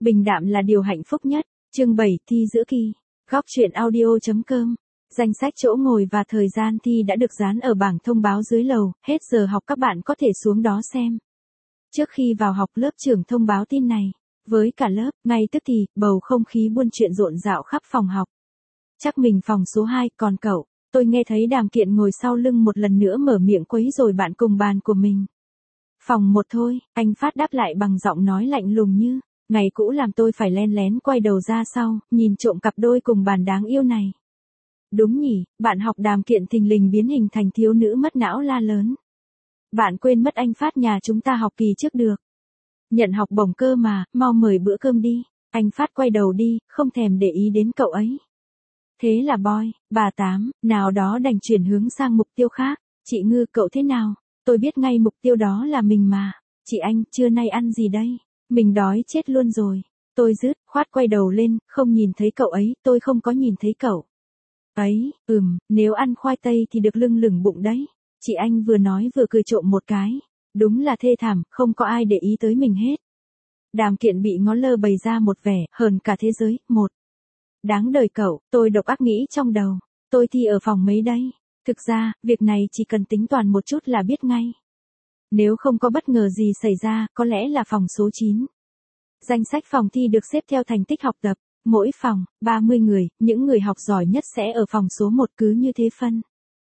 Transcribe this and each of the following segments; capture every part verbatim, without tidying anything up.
Bình đạm là điều hạnh phúc nhất. Chương bảy, thi giữa kỳ. Góc truyện audio chấm com. Danh sách chỗ ngồi và thời gian thi đã được dán ở bảng thông báo dưới lầu, hết giờ học các bạn có thể xuống đó xem. Trước khi vào học, lớp trưởng thông báo tin này với cả lớp, ngay tức thì bầu không khí buôn chuyện rộn rạo khắp phòng học. Chắc mình phòng số hai, còn cậu? Tôi nghe thấy Đàm Kiện ngồi sau lưng một lần nữa mở miệng quấy rồi bạn cùng bàn của mình. Phòng một thôi, anh Phát đáp lại bằng giọng nói lạnh lùng như ngày cũ, làm tôi phải len lén quay đầu ra sau, nhìn trộm cặp đôi cùng bàn đáng yêu này. Đúng nhỉ, bạn học Đàm Kiện thình lình biến hình thành thiếu nữ mất não la lớn. Bạn quên mất anh Phát nhà chúng ta học kỳ trước được nhận học bổng cơ mà, mau mời bữa cơm đi. Anh Phát quay đầu đi, không thèm để ý đến cậu ấy. Thế là Boy, bà Tám, nào đó đành chuyển hướng sang mục tiêu khác. Chị Ngư, cậu thế nào? Tôi biết ngay mục tiêu đó là mình mà. Chị Anh, trưa nay ăn gì đây? Mình đói chết luôn rồi. Tôi dứt khoát quay đầu lên, không nhìn thấy cậu ấy, tôi không có nhìn thấy cậu ấy. Ừm, nếu ăn khoai tây thì được lưng lửng bụng đấy. Chị Anh vừa nói vừa cười trộm một cái. Đúng là thê thảm, không có ai để ý tới mình hết. Đàm Kiện bị ngó lơ bày ra một vẻ hờn cả thế giới. Một, đáng đời cậu, tôi độc ác nghĩ trong đầu. Tôi thi ở phòng mấy đây? Thực ra, việc này chỉ cần tính toán một chút là biết ngay. Nếu không có bất ngờ gì xảy ra, có lẽ là phòng số chín. Danh sách phòng thi được xếp theo thành tích học tập. Mỗi phòng, ba mươi người, những người học giỏi nhất sẽ ở phòng số một, cứ như thế phân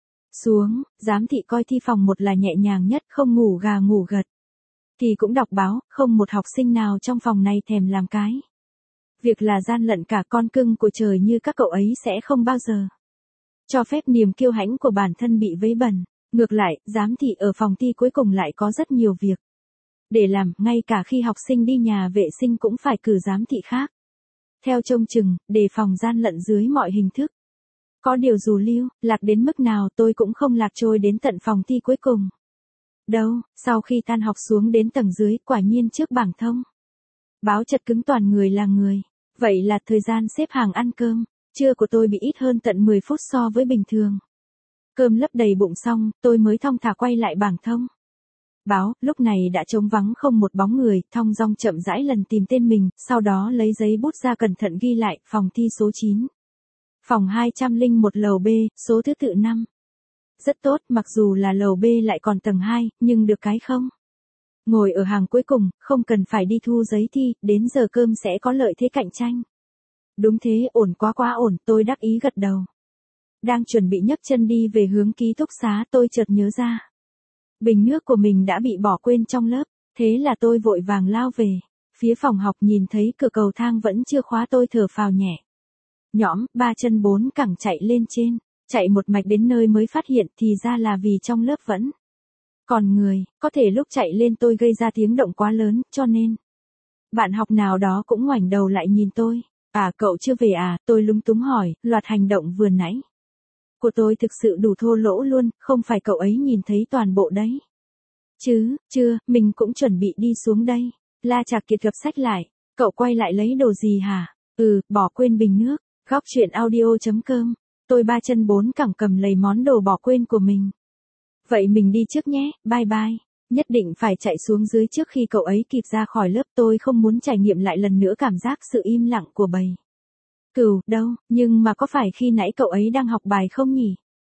xuống. Giám thị coi thi phòng một là nhẹ nhàng nhất, không ngủ gà ngủ gật. Thì cũng đọc báo, không một học sinh nào trong phòng này thèm làm cái việc là gian lận cả. Con cưng của trời như các cậu ấy sẽ không bao giờ cho phép niềm kiêu hãnh của bản thân bị vấy bẩn. Ngược lại, giám thị ở phòng thi cuối cùng lại có rất nhiều việc để làm, ngay cả khi học sinh đi nhà vệ sinh cũng phải cử giám thị khác theo trông chừng, đề phòng gian lận dưới mọi hình thức. Có điều dù lưu lạc đến mức nào tôi cũng không lạc trôi đến tận phòng thi cuối cùng đâu. Sau khi tan học xuống đến tầng dưới, quả nhiên trước bảng thông báo chật cứng toàn người là người. Vậy là thời gian xếp hàng ăn cơm trưa của tôi bị ít hơn tận mười phút so với bình thường. Cơm lấp đầy bụng xong, tôi mới thong thả quay lại bảng thông báo. Lúc này đã trống vắng không một bóng người, thong dong chậm rãi lần tìm tên mình, sau đó lấy giấy bút ra cẩn thận ghi lại, phòng thi số chín. Phòng hai trăm lẻ một lầu B, số thứ tự năm. Rất tốt, mặc dù là lầu B lại còn tầng hai, nhưng được cái không ngồi ở hàng cuối cùng, không cần phải đi thu giấy thi, đến giờ cơm sẽ có lợi thế cạnh tranh. Đúng thế, ổn quá quá ổn, tôi đắc ý gật đầu. Đang chuẩn bị nhấc chân đi về hướng ký túc xá, tôi chợt nhớ ra bình nước của mình đã bị bỏ quên trong lớp, thế là tôi vội vàng lao về phía phòng học, nhìn thấy cửa cầu thang vẫn chưa khóa, tôi thở phào nhẹ nhõm, ba chân bốn cẳng chạy lên trên, chạy một mạch đến nơi mới phát hiện thì ra là vì trong lớp vẫn còn người. Có thể lúc chạy lên tôi gây ra tiếng động quá lớn, cho nên bạn học nào đó cũng ngoảnh đầu lại nhìn tôi. À, cậu chưa về à? Tôi lúng túng hỏi. Loạt hành động vừa nãy của tôi thực sự đủ thô lỗ luôn, không phải cậu ấy nhìn thấy toàn bộ đấy chứ? Chưa, mình cũng chuẩn bị đi xuống đây. La Trạc Kiệt gập sách lại. Cậu quay lại lấy đồ gì hả? Ừ, bỏ quên bình nước. Góc truyện audio chấm com. Tôi ba chân bốn cẳng cầm lấy món đồ bỏ quên của mình. Vậy mình đi trước nhé, bye bye. Nhất định phải chạy xuống dưới trước khi cậu ấy kịp ra khỏi lớp, tôi không muốn trải nghiệm lại lần nữa cảm giác sự im lặng của bầy cừu đâu. Nhưng mà có phải khi nãy cậu ấy đang học bài không nhỉ?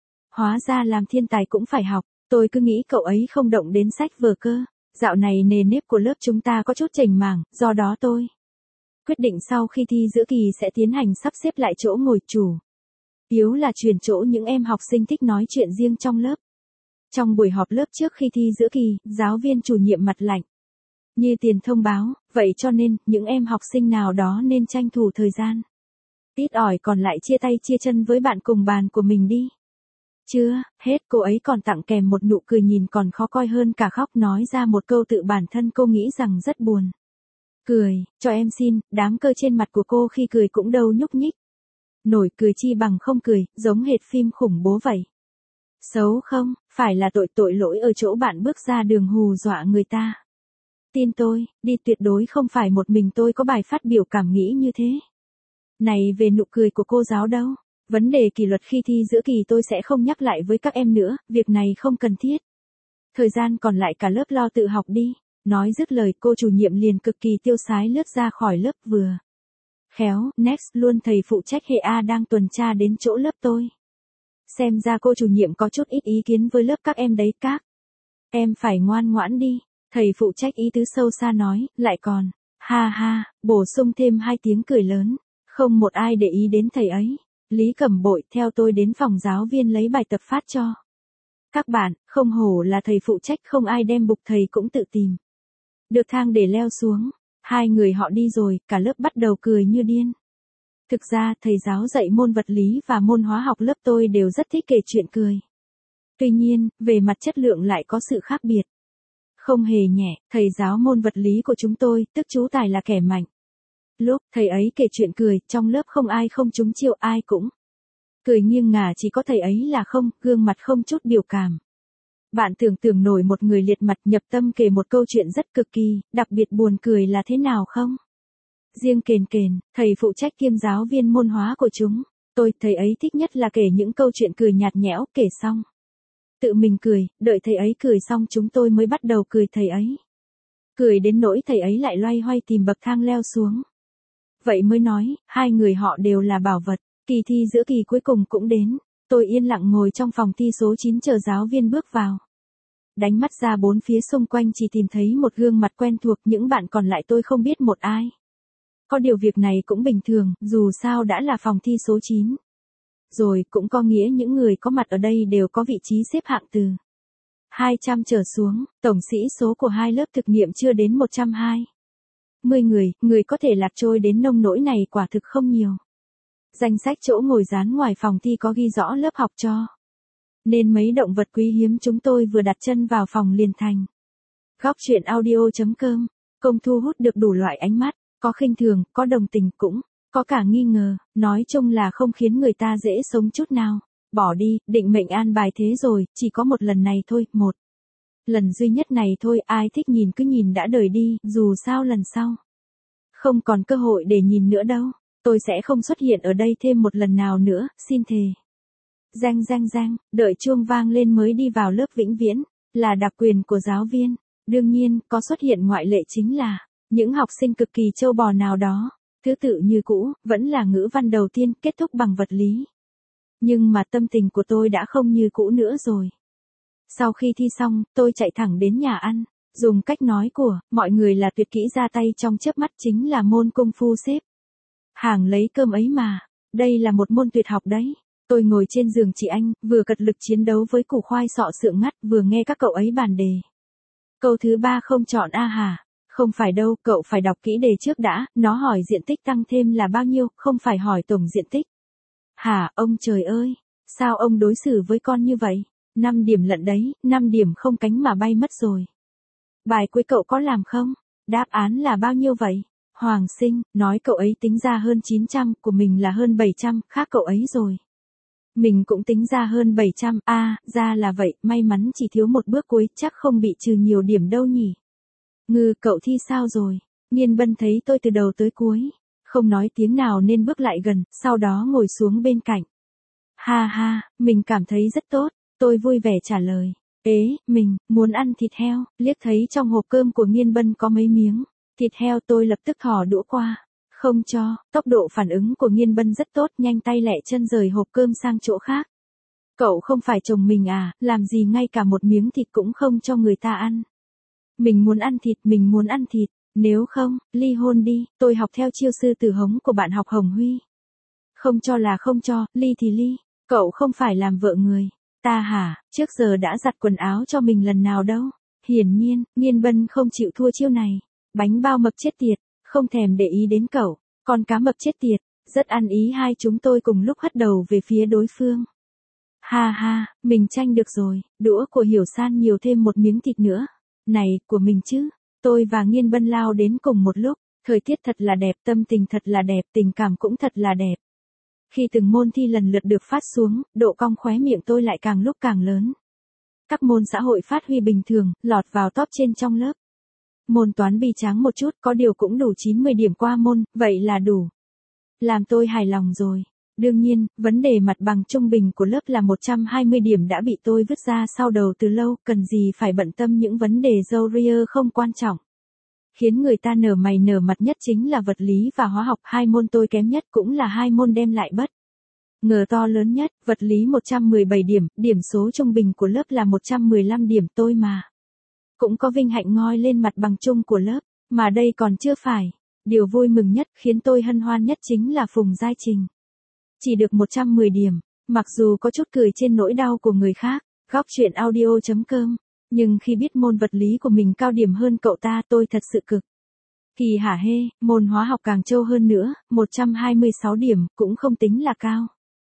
Hóa ra làm thiên tài cũng phải học, tôi cứ nghĩ cậu ấy không động đến sách vở cơ. Dạo này nề nếp của lớp chúng ta có chút chểnh mảng, do đó tôi quyết định sau khi thi giữa kỳ sẽ tiến hành sắp xếp lại chỗ ngồi, chủ yếu là chuyển chỗ những em học sinh thích nói chuyện riêng trong lớp. Trong buổi họp lớp trước khi thi giữa kỳ, giáo viên chủ nhiệm mặt lạnh như tiền thông báo, vậy cho nên, những em học sinh nào đó nên tranh thủ thời gian ít ỏi còn lại chia tay chia chân với bạn cùng bàn của mình đi. Chưa hết, cô ấy còn tặng kèm một nụ cười nhìn còn khó coi hơn cả khóc, nói ra một câu tự bản thân cô nghĩ rằng rất buồn cười. Cho em xin, đám cơ trên mặt của cô khi cười cũng đâu nhúc nhích nổi, cười chi bằng không cười, giống hệt phim khủng bố vậy. Xấu không? Phải là tội tội lỗi ở chỗ bạn bước ra đường hù dọa người ta. Tin tôi, đi, tuyệt đối không phải một mình tôi có bài phát biểu cảm nghĩ như thế này về nụ cười của cô giáo đâu. Vấn đề kỷ luật khi thi giữa kỳ tôi sẽ không nhắc lại với các em nữa, việc này không cần thiết. Thời gian còn lại cả lớp lo tự học đi. Nói dứt lời cô chủ nhiệm liền cực kỳ tiêu sái lướt ra khỏi lớp vừa. Khéo, next luôn thầy phụ trách hệ A đang tuần tra đến chỗ lớp tôi. Xem ra cô chủ nhiệm có chút ít ý kiến với lớp các em đấy các. Em phải ngoan ngoãn đi, thầy phụ trách ý tứ sâu xa nói, lại còn, ha ha, bổ sung thêm hai tiếng cười lớn, không một ai để ý đến thầy ấy. Lý Cẩm Bội theo tôi đến phòng giáo viên lấy bài tập phát cho. Các bạn, không hổ là thầy phụ trách không ai đem bục thầy cũng tự tìm. Được thang để leo xuống, hai người họ đi rồi, cả lớp bắt đầu cười như điên. Thực ra, thầy giáo dạy môn vật lý và môn hóa học lớp tôi đều rất thích kể chuyện cười. Tuy nhiên, về mặt chất lượng lại có sự khác biệt. Không hề nhẹ, thầy giáo môn vật lý của chúng tôi, tức chú Tài là kẻ mạnh. Lúc thầy ấy kể chuyện cười, trong lớp không ai không trúng chiêu, ai cũng cười nghiêng ngả, chỉ có thầy ấy là không, gương mặt không chút biểu cảm. Bạn tưởng tượng nổi một người liệt mặt nhập tâm kể một câu chuyện rất cực kỳ, đặc biệt buồn cười là thế nào không? Riêng Kền Kền, thầy phụ trách kiêm giáo viên môn hóa của chúng, tôi, thầy ấy thích nhất là kể những câu chuyện cười nhạt nhẽo, kể xong. Tự mình cười, đợi thầy ấy cười xong chúng tôi mới bắt đầu cười thầy ấy. Cười đến nỗi thầy ấy lại loay hoay tìm bậc thang leo xuống. Vậy mới nói, hai người họ đều là bảo vật, kỳ thi giữa kỳ cuối cùng cũng đến. Tôi yên lặng ngồi trong phòng thi số chín chờ giáo viên bước vào. Đánh mắt ra bốn phía xung quanh chỉ tìm thấy một gương mặt quen thuộc, những bạn còn lại tôi không biết một ai. Có điều việc này cũng bình thường, dù sao đã là phòng thi số chín. Rồi cũng có nghĩa những người có mặt ở đây đều có vị trí xếp hạng từ hai trăm trở xuống, tổng sĩ số của hai lớp thực nghiệm chưa đến một trăm hai mươi người, người có thể lạc trôi đến nông nỗi này quả thực không nhiều. Danh sách chỗ ngồi dán ngoài phòng thi có ghi rõ lớp học cho. Nên mấy động vật quý hiếm chúng tôi vừa đặt chân vào phòng liền thành. Góc truyện audio chấm com, công thu hút được đủ loại ánh mắt, có khinh thường, có đồng tình cũng, có cả nghi ngờ, nói chung là không khiến người ta dễ sống chút nào. Bỏ đi, định mệnh an bài thế rồi, chỉ có một lần này thôi, một lần duy nhất này thôi, ai thích nhìn cứ nhìn đã đời đi, dù sao lần sau không còn cơ hội để nhìn nữa đâu. Tôi sẽ không xuất hiện ở đây thêm một lần nào nữa, xin thề. Rang rang rang, đợi chuông vang lên mới đi vào lớp vĩnh viễn, là đặc quyền của giáo viên. Đương nhiên, có xuất hiện ngoại lệ chính là những học sinh cực kỳ trâu bò nào đó. Thứ tự như cũ, vẫn là ngữ văn đầu tiên, kết thúc bằng vật lý. Nhưng mà tâm tình của tôi đã không như cũ nữa rồi. Sau khi thi xong, tôi chạy thẳng đến nhà ăn. Dùng cách nói của mọi người là tuyệt kỹ ra tay trong chớp mắt chính là môn công phu xếp hàng lấy cơm ấy mà. Đây là một môn tuyệt học đấy. Tôi ngồi trên giường chị anh, vừa cật lực chiến đấu với củ khoai sọ sượng ngắt, vừa nghe các cậu ấy bàn đề. Câu thứ ba không chọn A hả? Không phải đâu, cậu phải đọc kỹ đề trước đã, nó hỏi diện tích tăng thêm là bao nhiêu, không phải hỏi tổng diện tích. Hả, ông trời ơi, sao ông đối xử với con như vậy? năm điểm lận đấy, năm điểm không cánh mà bay mất rồi. Bài cuối cậu có làm không? Đáp án là bao nhiêu vậy? Hoàng Sinh, nói cậu ấy tính ra hơn chín trăm, của mình là hơn bảy trăm, khác cậu ấy rồi. Mình cũng tính ra hơn bảy trăm, a à, ra là vậy, may mắn chỉ thiếu một bước cuối, chắc không bị trừ nhiều điểm đâu nhỉ. Ngư, cậu thi sao rồi? Nhiên Bân thấy tôi từ đầu tới cuối, không nói tiếng nào nên bước lại gần, sau đó ngồi xuống bên cạnh. Ha ha, mình cảm thấy rất tốt, tôi vui vẻ trả lời. Ế, mình, muốn ăn thịt heo, liếc thấy trong hộp cơm của Nhiên Bân có mấy miếng thịt heo tôi lập tức thò đũa qua. Không cho, tốc độ phản ứng của Nhiên Bân rất tốt, nhanh tay lẹ chân rời hộp cơm sang chỗ khác. Cậu không phải chồng mình à, làm gì ngay cả một miếng thịt cũng không cho người ta ăn. Mình muốn ăn thịt, mình muốn ăn thịt, nếu không, ly hôn đi, tôi học theo chiêu sư tử hống của bạn học Hồng Huy. Không cho là không cho, ly thì ly, cậu không phải làm vợ người. Ta hả, trước giờ đã giặt quần áo cho mình lần nào đâu. Hiển nhiên, Nhiên Bân không chịu thua chiêu này. Bánh bao mập chết tiệt, không thèm để ý đến cậu, con cá mập chết tiệt, rất ăn ý hai chúng tôi cùng lúc hất đầu về phía đối phương. Ha ha, mình tranh được rồi, đũa của Hiểu San nhiều thêm một miếng thịt nữa. Này, của mình chứ, tôi và Nhiên Bân lao đến cùng một lúc, thời tiết thật là đẹp, tâm tình thật là đẹp, tình cảm cũng thật là đẹp. Khi từng môn thi lần lượt được phát xuống, độ cong khóe miệng tôi lại càng lúc càng lớn. Các môn xã hội phát huy bình thường, lọt vào top trên trong lớp. Môn toán bi tráng một chút, có điều cũng đủ chín mươi điểm qua môn, vậy là đủ. Làm tôi hài lòng rồi. Đương nhiên, vấn đề mặt bằng trung bình của lớp là một trăm hai mươi điểm đã bị tôi vứt ra sau đầu từ lâu, cần gì phải bận tâm những vấn đề râu ria không quan trọng. Khiến người ta nở mày nở mặt nhất chính là vật lý và hóa học, hai môn tôi kém nhất cũng là hai môn đem lại bất ngờ to lớn nhất, vật lý một trăm mười bảy điểm, điểm số trung bình của lớp là một trăm mười lăm điểm, tôi mà cũng có vinh hạnh ngoi lên mặt bằng chung của lớp, mà đây còn chưa phải. Điều vui mừng nhất, khiến tôi hân hoan nhất chính là Phùng Giai Trình. Chỉ được một trăm mười điểm, mặc dù có chút cười trên nỗi đau của người khác, góc chuyện audio chấm com, nhưng khi biết môn vật lý của mình cao điểm hơn cậu ta tôi thật sự cực kỳ hả hê, môn hóa học càng trâu hơn nữa, một trăm hai mươi sáu điểm, cũng không tính là cao.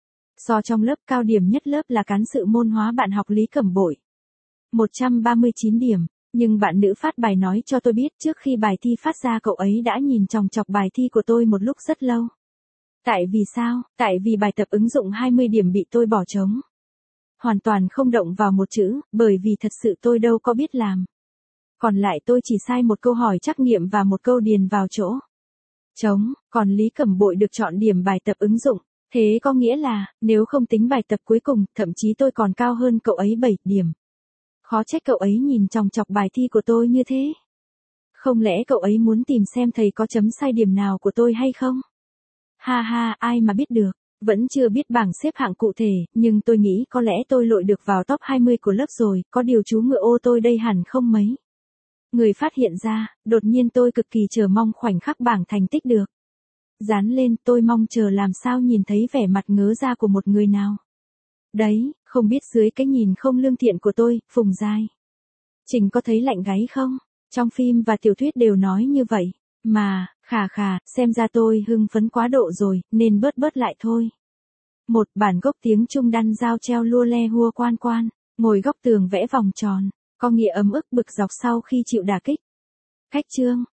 So trong lớp cao điểm nhất lớp là cán sự môn hóa bạn học Lý Cẩm Bội. một trăm ba mươi chín điểm, nhưng bạn nữ phát bài nói cho tôi biết trước khi bài thi phát ra cậu ấy đã nhìn chòng chọc bài thi của tôi một lúc rất lâu. Tại vì sao? Tại vì bài tập ứng dụng hai mươi điểm bị tôi bỏ trống. Hoàn toàn không động vào một chữ, bởi vì thật sự tôi đâu có biết làm. Còn lại tôi chỉ sai một câu hỏi trắc nghiệm và một câu điền vào chỗ trống, còn Lý Cẩm Bội được chọn điểm bài tập ứng dụng. Thế có nghĩa là, nếu không tính bài tập cuối cùng, thậm chí tôi còn cao hơn cậu ấy bảy điểm. Khó trách cậu ấy nhìn chòng chọc bài thi của tôi như thế. Không lẽ cậu ấy muốn tìm xem thầy có chấm sai điểm nào của tôi hay không? Ha ha, ai mà biết được. Vẫn chưa biết bảng xếp hạng cụ thể, nhưng tôi nghĩ có lẽ tôi lội được vào top hai mươi của lớp rồi, có điều chú ngựa ô tôi đây hẳn không mấy người phát hiện ra, đột nhiên tôi cực kỳ chờ mong khoảnh khắc bảng thành tích được dán lên, tôi mong chờ làm sao nhìn thấy vẻ mặt ngớ ra của một người nào. Đấy, không biết dưới cái nhìn không lương thiện của tôi, Phùng Giai Trình có thấy lạnh gáy không? Trong phim và tiểu thuyết đều nói như vậy. Mà, khà khà, xem ra tôi hưng phấn quá độ rồi, nên bớt bớt lại thôi. Một bản gốc tiếng Trung đan dao treo lua le hua quan quan, ngồi góc tường vẽ vòng tròn, có nghĩa ấm ức bực dọc sau khi chịu đả kích. Cách chương,